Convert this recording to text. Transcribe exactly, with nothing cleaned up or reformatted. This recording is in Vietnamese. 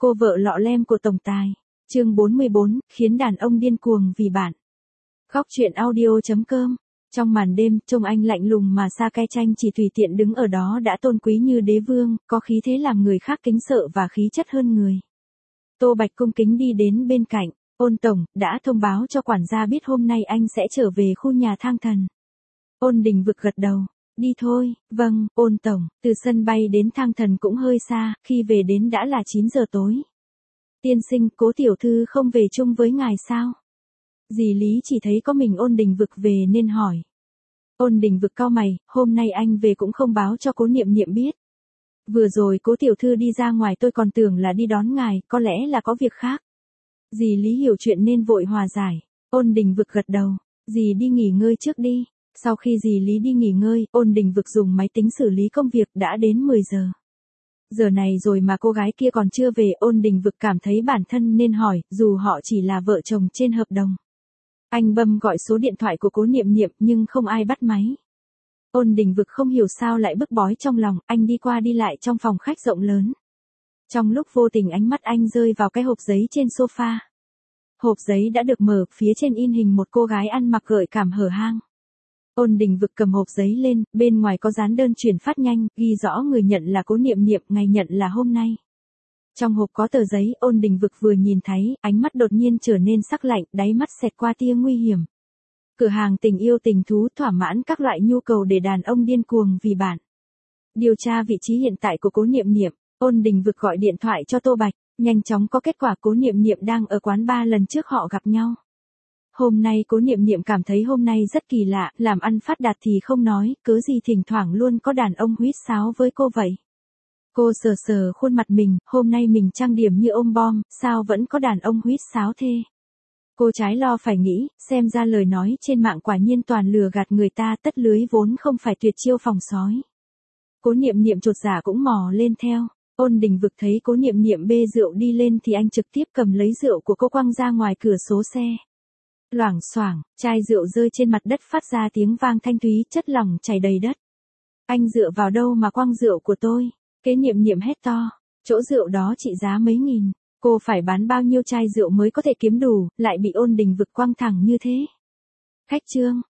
Cô vợ lọ lem của tổng tài. Chương bốn mươi bốn, khiến đàn ông điên cuồng vì bạn. Khóc chuyện audio chấm com. Trong màn đêm, trông anh lạnh lùng mà Sa Ke Chanh chỉ tùy tiện đứng ở đó đã tôn quý như đế vương, có khí thế làm người khác kính sợ và khí chất hơn người. Tô Bạch cung kính đi đến bên cạnh. Ôn tổng, đã thông báo cho quản gia biết hôm nay anh sẽ trở về khu nhà Thang Thần. Ôn Đình Vực gật đầu. Đi thôi, vâng, Ôn tổng, từ sân bay đến Thang Thần cũng hơi xa, khi về đến đã là chín giờ tối. Tiên sinh, Cố tiểu thư không về chung với ngài sao? Dì Lý chỉ thấy có mình Ôn Đình Vực về nên hỏi. Ôn Đình Vực cau mày, hôm nay anh về cũng không báo cho Cố Niệm Niệm biết. Vừa rồi Cố tiểu thư đi ra ngoài tôi còn tưởng là đi đón ngài, có lẽ là có việc khác. Dì Lý hiểu chuyện nên vội hòa giải. Ôn Đình Vực gật đầu, dì đi nghỉ ngơi trước đi. Sau khi dì Lý đi nghỉ ngơi, Ôn Đình Vực dùng máy tính xử lý công việc đã đến mười giờ. Giờ này rồi mà cô gái kia còn chưa về, Ôn Đình Vực cảm thấy bản thân nên hỏi, dù họ chỉ là vợ chồng trên hợp đồng. Anh bấm gọi số điện thoại của Cố Niệm Niệm nhưng không ai bắt máy. Ôn Đình Vực không hiểu sao lại bức bối trong lòng, anh đi qua đi lại trong phòng khách rộng lớn. Trong lúc vô tình ánh mắt anh rơi vào cái hộp giấy trên sofa. Hộp giấy đã được mở, phía trên in hình một cô gái ăn mặc gợi cảm hở hang. Ôn Đình Vực cầm hộp giấy lên, bên ngoài có dán đơn chuyển phát nhanh, ghi rõ người nhận là Cố Niệm Niệm, ngày nhận là hôm nay. Trong hộp có tờ giấy, Ôn Đình Vực vừa nhìn thấy, ánh mắt đột nhiên trở nên sắc lạnh, đáy mắt xẹt qua tia nguy hiểm. Cửa hàng tình yêu tình thú thỏa mãn các loại nhu cầu để đàn ông điên cuồng vì bạn. Điều tra vị trí hiện tại của Cố Niệm Niệm, Ôn Đình Vực gọi điện thoại cho Tô Bạch, nhanh chóng có kết quả Cố Niệm Niệm đang ở quán bar lần trước họ gặp nhau. Hôm nay Cố Niệm Niệm cảm thấy hôm nay rất kỳ lạ, làm ăn phát đạt thì không nói, cớ gì thỉnh thoảng luôn có đàn ông huýt sáo với cô vậy. Cô sờ sờ khuôn mặt mình, hôm nay mình trang điểm như ôm bom, sao vẫn có đàn ông huýt sáo thế? Cô trái lo phải nghĩ, xem ra lời nói trên mạng quả nhiên toàn lừa gạt người ta, tất lưới vốn không phải tuyệt chiêu phòng sói. Cố Niệm Niệm chột dạ cũng mò lên theo. Ôn Đình Vực thấy Cố Niệm Niệm bê rượu đi lên thì anh trực tiếp cầm lấy rượu của cô quăng ra ngoài cửa sổ xe. Loảng xoảng, chai rượu rơi trên mặt đất phát ra tiếng vang thanh thúy, chất lỏng chảy đầy đất. Anh dựa vào đâu mà quăng rượu của tôi? Kế Niệm Niệm hét to, chỗ rượu đó trị giá mấy nghìn, cô phải bán bao nhiêu chai rượu mới có thể kiếm đủ, lại bị Ôn Đình Vực quăng thẳng như thế. Khách trương,